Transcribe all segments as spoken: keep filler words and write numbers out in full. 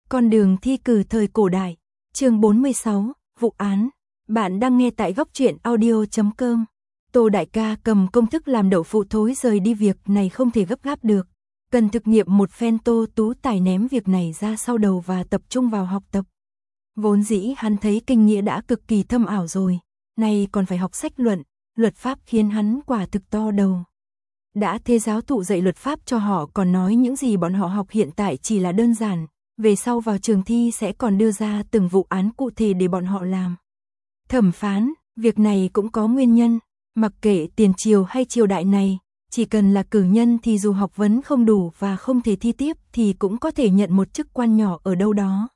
Con đường thi cử thời cổ đại, chương bốn mươi sáu, vụ án. Bạn đang nghe tại góc truyện audio chấm com. Tô đại ca cầm công thức làm đậu phụ thối rời đi, việc này không thể gấp gáp được. Cần thực nghiệm một phen. Tô Tú Tài ném việc này ra sau đầu và tập trung vào học tập. Vốn dĩ hắn thấy kinh nghĩa đã cực kỳ thâm ảo rồi, nay còn phải học sách luận, luật pháp khiến hắn quả thực to đầu. Đã thế giáo thụ dạy luật pháp cho họ còn nói những gì bọn họ học hiện tại chỉ là đơn giản, về sau vào trường thi sẽ còn đưa ra từng vụ án cụ thể để bọn họ làm. Thẩm phán, việc này cũng có nguyên nhân, mặc kệ tiền triều hay triều đại này, chỉ cần là cử nhân thì dù học vấn không đủ và không thể thi tiếp thì cũng có thể nhận một chức quan nhỏ ở đâu đó.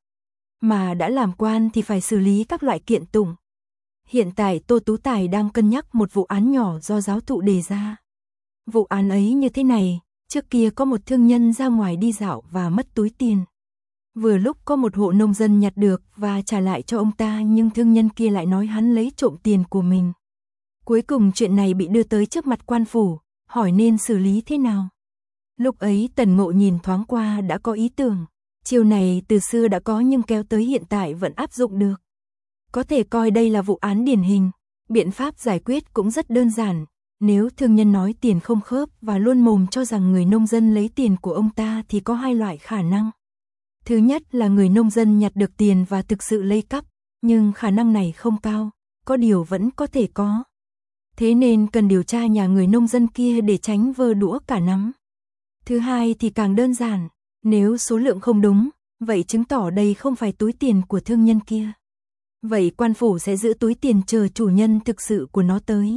Mà đã làm quan thì phải xử lý các loại kiện tụng. Hiện tại Tô Tú Tài đang cân nhắc một vụ án nhỏ do giáo thụ đề ra. Vụ án ấy như thế này, trước kia có một thương nhân ra ngoài đi dạo và mất túi tiền. Vừa lúc có một hộ nông dân nhặt được và trả lại cho ông ta, nhưng thương nhân kia lại nói hắn lấy trộm tiền của mình. Cuối cùng chuyện này bị đưa tới trước mặt quan phủ, hỏi nên xử lý thế nào. Lúc ấy Tần Ngộ nhìn thoáng qua đã có ý tưởng, chiêu này từ xưa đã có nhưng kéo tới hiện tại vẫn áp dụng được. Có thể coi đây là vụ án điển hình, biện pháp giải quyết cũng rất đơn giản. Nếu thương nhân nói tiền không khớp và luôn mồm cho rằng người nông dân lấy tiền của ông ta thì có hai loại khả năng. Thứ nhất là người nông dân nhặt được tiền và thực sự lấy cắp, nhưng khả năng này không cao, có điều vẫn có thể có. Thế nên cần điều tra nhà người nông dân kia để tránh vơ đũa cả nắm. Thứ hai thì càng đơn giản, nếu số lượng không đúng, vậy chứng tỏ đây không phải túi tiền của thương nhân kia. Vậy quan phủ sẽ giữ túi tiền chờ chủ nhân thực sự của nó tới.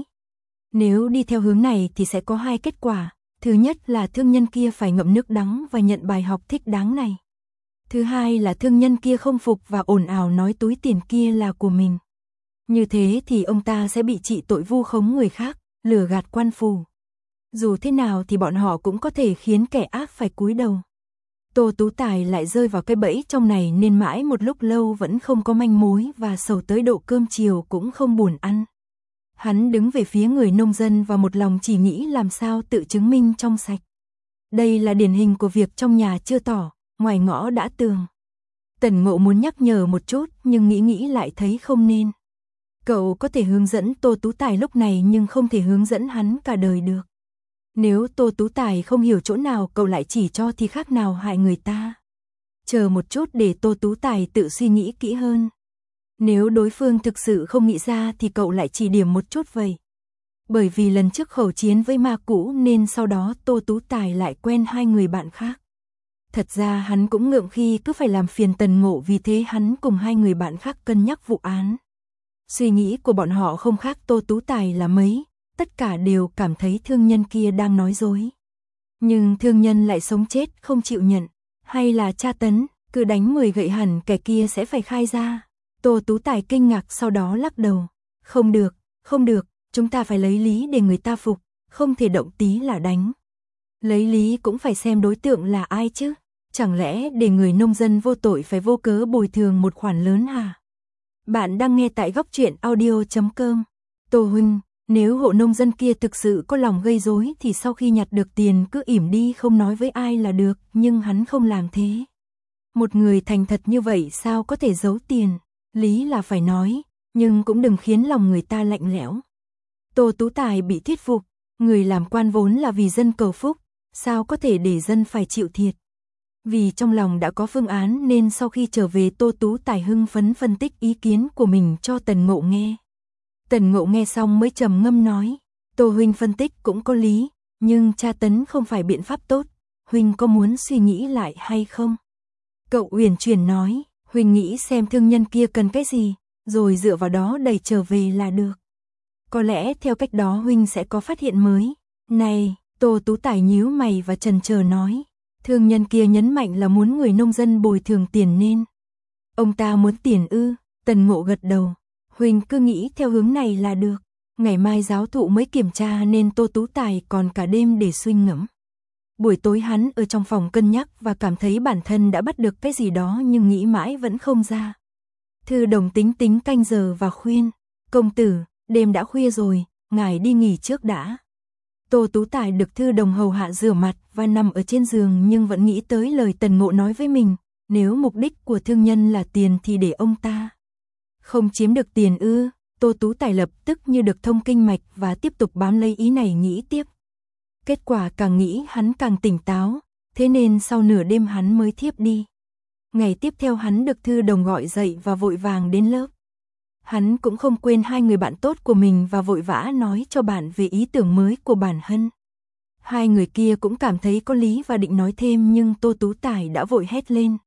Nếu đi theo hướng này thì sẽ có hai kết quả. Thứ nhất là thương nhân kia phải ngậm nước đắng và nhận bài học thích đáng này. Thứ hai là thương nhân kia không phục và ồn ào nói túi tiền kia là của mình. Như thế thì ông ta sẽ bị trị tội vu khống người khác, lừa gạt quan phủ. Dù thế nào thì bọn họ cũng có thể khiến kẻ ác phải cúi đầu. Tô Tú Tài lại rơi vào cái bẫy trong này nên mãi một lúc lâu vẫn không có manh mối và sầu tới độ cơm chiều cũng không buồn ăn. Hắn đứng về phía người nông dân và một lòng chỉ nghĩ làm sao tự chứng minh trong sạch. Đây là điển hình của việc trong nhà chưa tỏ, ngoài ngõ đã tường. Tần Ngộ muốn nhắc nhở một chút nhưng nghĩ nghĩ lại thấy không nên. Cậu có thể hướng dẫn Tô Tú Tài lúc này nhưng không thể hướng dẫn hắn cả đời được. Nếu Tô Tú Tài không hiểu chỗ nào cậu lại chỉ cho thì khác nào hại người ta. Chờ một chút để Tô Tú Tài tự suy nghĩ kỹ hơn. Nếu đối phương thực sự không nghĩ ra thì cậu lại chỉ điểm một chút vậy. Bởi vì lần trước khẩu chiến với ma cũ nên sau đó Tô Tú Tài lại quen hai người bạn khác. Thật ra hắn cũng ngượng khi cứ phải làm phiền Tần Ngộ, vì thế hắn cùng hai người bạn khác cân nhắc vụ án. Suy nghĩ của bọn họ không khác Tô Tú Tài là mấy, tất cả đều cảm thấy thương nhân kia đang nói dối. Nhưng thương nhân lại sống chết không chịu nhận, hay là tra tấn, cứ đánh mười gậy hẳn kẻ kia sẽ phải khai ra. Tô Tú Tài kinh ngạc sau đó lắc đầu. Không được, không được, chúng ta phải lấy lý để người ta phục, không thể động tí là đánh. Lấy lý cũng phải xem đối tượng là ai chứ, chẳng lẽ để người nông dân vô tội phải vô cớ bồi thường một khoản lớn hả? Bạn đang nghe tại góc truyện audio chấm com. Tô huynh, nếu hộ nông dân kia thực sự có lòng gây rối thì sau khi nhặt được tiền cứ ỉm đi không nói với ai là được, nhưng hắn không làm thế. Một người thành thật như vậy sao có thể giấu tiền? Lý là phải nói, nhưng cũng đừng khiến lòng người ta lạnh lẽo. Tô Tú Tài bị thuyết phục, người làm quan vốn là vì dân cầu phúc, sao có thể để dân phải chịu thiệt. Vì trong lòng đã có phương án nên sau khi trở về Tô Tú Tài hưng phấn phân tích ý kiến của mình cho Tần Ngộ nghe. Tần Ngộ nghe xong mới trầm ngâm nói, Tô huynh phân tích cũng có lý, nhưng tra tấn không phải biện pháp tốt, huynh có muốn suy nghĩ lại hay không? Cậu uyển chuyển nói, huynh nghĩ xem thương nhân kia cần cái gì, rồi dựa vào đó đẩy trở về là được. Có lẽ theo cách đó huynh sẽ có phát hiện mới. Này, Tô Tú Tài nhíu mày và chần chờ nói, thương nhân kia nhấn mạnh là muốn người nông dân bồi thường tiền nên. Ông ta muốn tiền ư? Tần Ngộ gật đầu. Huynh cứ nghĩ theo hướng này là được. Ngày mai giáo thụ mới kiểm tra nên Tô Tú Tài còn cả đêm để suy ngẫm. Buổi tối hắn ở trong phòng cân nhắc và cảm thấy bản thân đã bắt được cái gì đó nhưng nghĩ mãi vẫn không ra. Thư Đồng tính tính canh giờ và khuyên, công tử, đêm đã khuya rồi, ngài đi nghỉ trước đã. Tô Tú Tài được Thư Đồng hầu hạ rửa mặt và nằm ở trên giường nhưng vẫn nghĩ tới lời Tần Ngộ nói với mình, Nếu mục đích của thương nhân là tiền thì để ông ta không chiếm được tiền ư? Tô Tú Tài lập tức như được thông kinh mạch và tiếp tục bám lấy ý này nghĩ tiếp. Kết quả càng nghĩ hắn càng tỉnh táo, thế nên sau nửa đêm hắn mới thiếp đi. Ngày tiếp theo hắn được Thư Đồng gọi dậy và vội vàng đến lớp. Hắn cũng không quên hai người bạn tốt của mình và vội vã nói cho bạn về ý tưởng mới của bản thân. Hai người kia cũng cảm thấy có lý và định nói thêm nhưng Tô Tú Tài đã vội hét lên.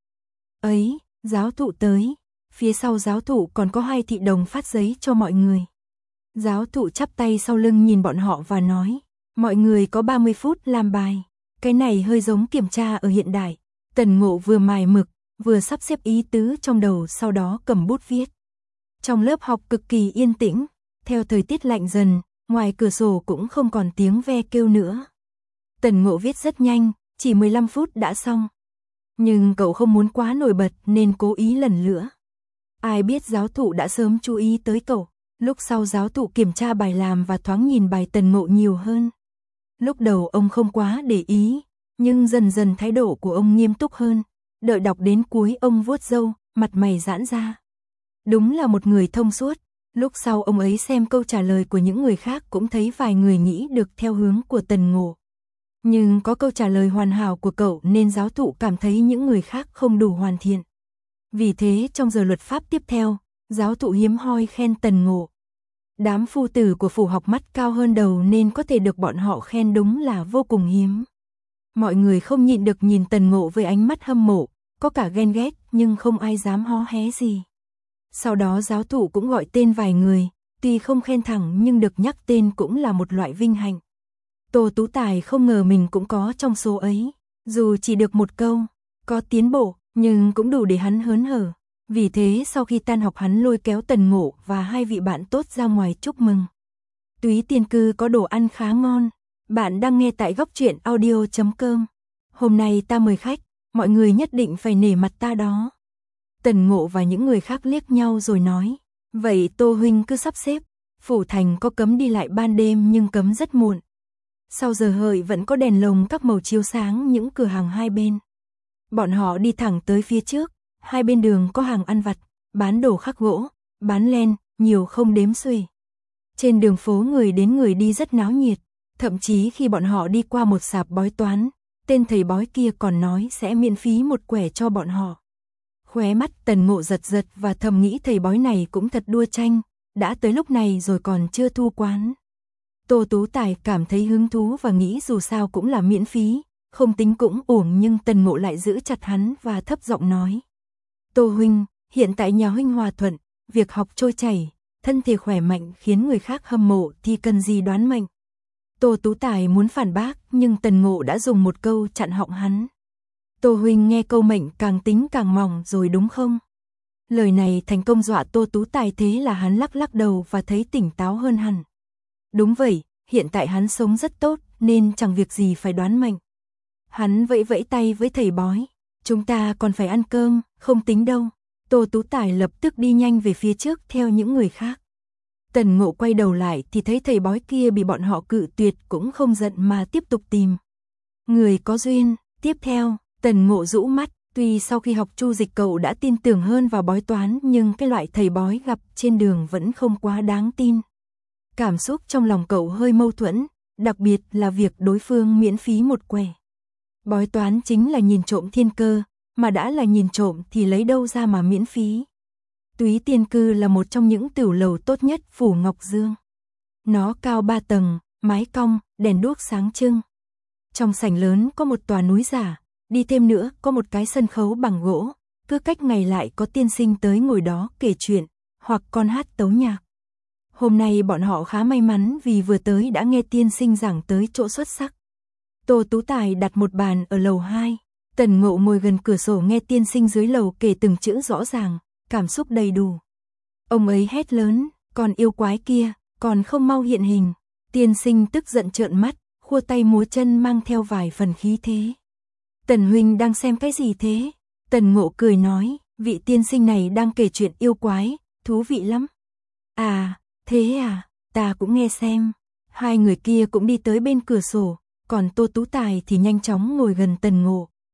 Ấy, giáo thụ tới. Phía sau giáo thụ còn có hai thị đồng phát giấy cho mọi người. Giáo thụ chắp tay sau lưng nhìn bọn họ và nói, mọi người có ba mươi phút làm bài. Cái này hơi giống kiểm tra ở hiện đại. Tần Ngộ vừa mài mực, vừa sắp xếp ý tứ trong đầu sau đó cầm bút viết. Trong lớp học cực kỳ yên tĩnh, theo thời tiết lạnh dần, ngoài cửa sổ cũng không còn tiếng ve kêu nữa. Tần Ngộ viết rất nhanh, chỉ mười lăm phút đã xong. Nhưng cậu không muốn quá nổi bật nên cố ý lần nữa. Ai biết giáo thụ đã sớm chú ý tới cậu. Lúc sau giáo thụ kiểm tra bài làm và thoáng nhìn bài Tần Ngộ nhiều hơn. Lúc đầu ông không quá để ý, nhưng dần dần thái độ của ông nghiêm túc hơn. Đợi đọc đến cuối ông vuốt râu, mặt mày giãn ra. Đúng là một người thông suốt. Lúc sau ông ấy xem câu trả lời của những người khác cũng thấy vài người nghĩ được theo hướng của Tần Ngộ. Nhưng có câu trả lời hoàn hảo của cậu nên giáo thụ cảm thấy những người khác không đủ hoàn thiện. Vì thế trong giờ luật pháp tiếp theo, giáo thụ hiếm hoi khen Tần Ngộ. Đám phu tử của phủ học mắt cao hơn đầu nên có thể được bọn họ khen đúng là vô cùng hiếm. Mọi người không nhịn được nhìn Tần Ngộ với ánh mắt hâm mộ, có cả ghen ghét nhưng không ai dám hó hé gì. Sau đó giáo thụ cũng gọi tên vài người, tuy không khen thẳng nhưng được nhắc tên cũng là một loại vinh hạnh. Tô Tú Tài không ngờ mình cũng có trong số ấy, dù chỉ được một câu, có tiến bộ, nhưng cũng đủ để hắn hớn hở. Vì thế sau khi tan học hắn lôi kéo Tần Ngộ và hai vị bạn tốt ra ngoài chúc mừng. Túy Tiên Cư có đồ ăn khá ngon. Bạn đang nghe tại góc truyện audio chấm com. Hôm nay ta mời khách, mọi người nhất định phải nể mặt ta đó. Tần Ngộ và những người khác liếc nhau rồi nói, vậy Tô huynh cứ sắp xếp. Phủ thành có cấm đi lại ban đêm nhưng cấm rất muộn. Sau giờ hợi vẫn có đèn lồng các màu chiếu sáng những cửa hàng hai bên. Bọn họ đi thẳng tới phía trước, hai bên đường có hàng ăn vặt, bán đồ khắc gỗ, bán len, nhiều không đếm xuể. Trên đường phố người đến người đi rất náo nhiệt, thậm chí khi bọn họ đi qua một sạp bói toán, tên thầy bói kia còn nói sẽ miễn phí một quẻ cho bọn họ. Khóe mắt Tần Ngộ giật giật và thầm nghĩ thầy bói này cũng thật đua tranh, đã tới lúc này rồi còn chưa thu quán. Tô Tú Tài cảm thấy hứng thú và nghĩ dù sao cũng là miễn phí, không tính cũng uổng nhưng Tần Ngộ lại giữ chặt hắn và thấp giọng nói. Tô huynh, hiện tại nhà huynh hòa thuận, việc học trôi chảy, thân thể khỏe mạnh khiến người khác hâm mộ thì cần gì đoán mệnh. Tô Tú Tài muốn phản bác nhưng Tần Ngộ đã dùng một câu chặn họng hắn. Tô huynh nghe câu mệnh càng tính càng mỏng rồi đúng không? Lời này thành công dọa Tô Tú Tài thế là hắn lắc lắc đầu và thấy tỉnh táo hơn hẳn. Đúng vậy, hiện tại hắn sống rất tốt nên chẳng việc gì phải đoán mệnh. Hắn vẫy vẫy tay với thầy bói. Chúng ta còn phải ăn cơm, không tính đâu. Tô Tú Tài lập tức đi nhanh về phía trước theo những người khác. Tần Ngộ quay đầu lại thì thấy thầy bói kia bị bọn họ cự tuyệt cũng không giận mà tiếp tục tìm. Người có duyên, tiếp theo, Tần Ngộ rũ mắt, tuy sau khi học chu dịch cậu đã tin tưởng hơn vào bói toán nhưng cái loại thầy bói gặp trên đường vẫn không quá đáng tin. Cảm xúc trong lòng cậu hơi mâu thuẫn, đặc biệt là việc đối phương miễn phí một quẻ. Bói toán chính là nhìn trộm thiên cơ, mà đã là nhìn trộm thì lấy đâu ra mà miễn phí. Túy Tiên Cư là một trong những tửu lầu tốt nhất phủ Ngọc Dương. Nó cao ba tầng, mái cong, đèn đuốc sáng trưng. Trong sảnh lớn có một tòa núi giả, đi thêm nữa có một cái sân khấu bằng gỗ, cứ cách ngày lại có tiên sinh tới ngồi đó kể chuyện, hoặc con hát tấu nhạc. Hôm nay bọn họ khá may mắn vì vừa tới đã nghe tiên sinh giảng tới chỗ xuất sắc. Tô Tú Tài đặt một bàn ở lầu hai, Tần Ngộ ngồi gần cửa sổ nghe tiên sinh dưới lầu kể từng chữ rõ ràng, cảm xúc đầy đủ. Ông ấy hét lớn, còn yêu quái kia, còn không mau hiện hình. Tiên sinh tức giận trợn mắt, khua tay múa chân mang theo vài phần khí thế. Tần huynh đang xem cái gì thế? Tần Ngộ cười nói, vị tiên sinh này đang kể chuyện yêu quái, thú vị lắm. À, thế à, ta cũng nghe xem. Hai người kia cũng đi tới bên cửa sổ, còn Tô Tú Tài thì nhanh chóng ngồi gần Tần Ngộ.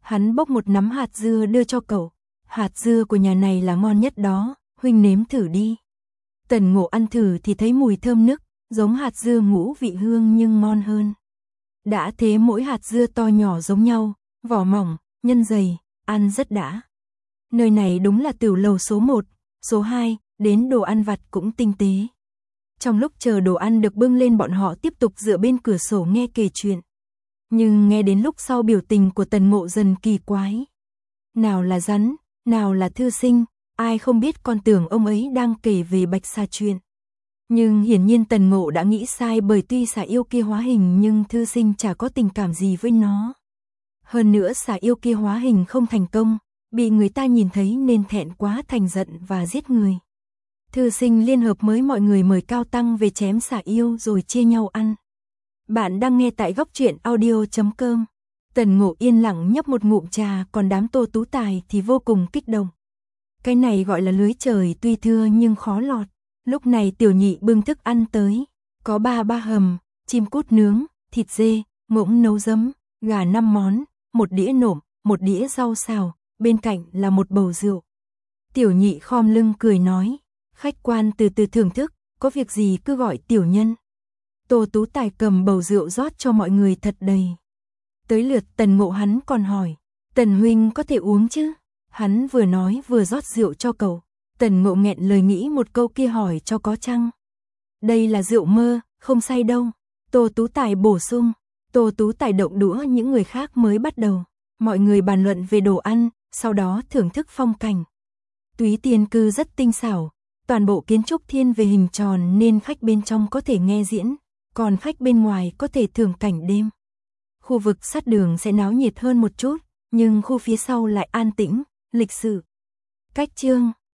Hắn bốc một nắm hạt dưa đưa cho cậu. Hạt dưa của nhà này là ngon nhất đó, huynh nếm thử đi. Tần Ngộ ăn thử thì thấy mùi thơm nức, giống hạt dưa ngũ vị hương nhưng ngon hơn. Đã thế mỗi hạt dưa to nhỏ giống nhau, vỏ mỏng, nhân dày, ăn rất đã. Nơi này đúng là tiểu lầu số một, số hai, đến đồ ăn vặt cũng tinh tế. Trong lúc chờ đồ ăn được bưng lên bọn họ tiếp tục dựa bên cửa sổ nghe kể chuyện. Nhưng nghe đến lúc sau biểu tình của Tần Ngộ dần kỳ quái. Nào là rắn, nào là thư sinh, ai không biết còn tưởng ông ấy đang kể về Bạch Xà chuyện. Nhưng hiển nhiên Tần Ngộ đã nghĩ sai, bởi tuy xà yêu kia hóa hình nhưng thư sinh chả có tình cảm gì với nó. Hơn nữa xà yêu kia hóa hình không thành công, bị người ta nhìn thấy nên thẹn quá thành giận và giết người. Thư sinh liên hợp với mọi người mời Cao Tăng về chém xà yêu rồi chia nhau ăn. Bạn đang nghe tại góc truyện audio chấm com. Tần Ngộ yên lặng nhấp một ngụm trà, còn đám Tô Tú Tài thì vô cùng kích động. Cái này gọi là lưới trời tuy thưa nhưng khó lọt. Lúc này Tiểu Nhị bưng thức ăn tới, có ba ba hầm, chim cút nướng, thịt dê, ngỗng nấu giấm, gà năm món, một đĩa nộm, một đĩa rau xào, bên cạnh là một bầu rượu. Tiểu Nhị khom lưng cười nói, khách quan từ từ thưởng thức, có việc gì cứ gọi tiểu nhân. Tô Tú Tài cầm bầu rượu rót cho mọi người thật đầy. Tới lượt Tần Ngộ, hắn còn hỏi, Tần huynh có thể uống chứ? Hắn vừa nói vừa rót rượu cho cậu. Tần Ngộ nghẹn lời nghĩ một câu kia hỏi cho có chăng. Đây là rượu mơ, không say đâu. Tô Tú Tài bổ sung. Tô Tú Tài động đũa những người khác mới bắt đầu. Mọi người bàn luận về đồ ăn, sau đó thưởng thức phong cảnh. Túy Tiên Cư rất tinh xảo, toàn bộ kiến trúc thiên về hình tròn nên khách bên trong có thể nghe diễn, còn khách bên ngoài có thể thưởng cảnh đêm. Khu vực sát đường sẽ náo nhiệt hơn một chút, nhưng khu phía sau lại an tĩnh, lịch sự. Cách chương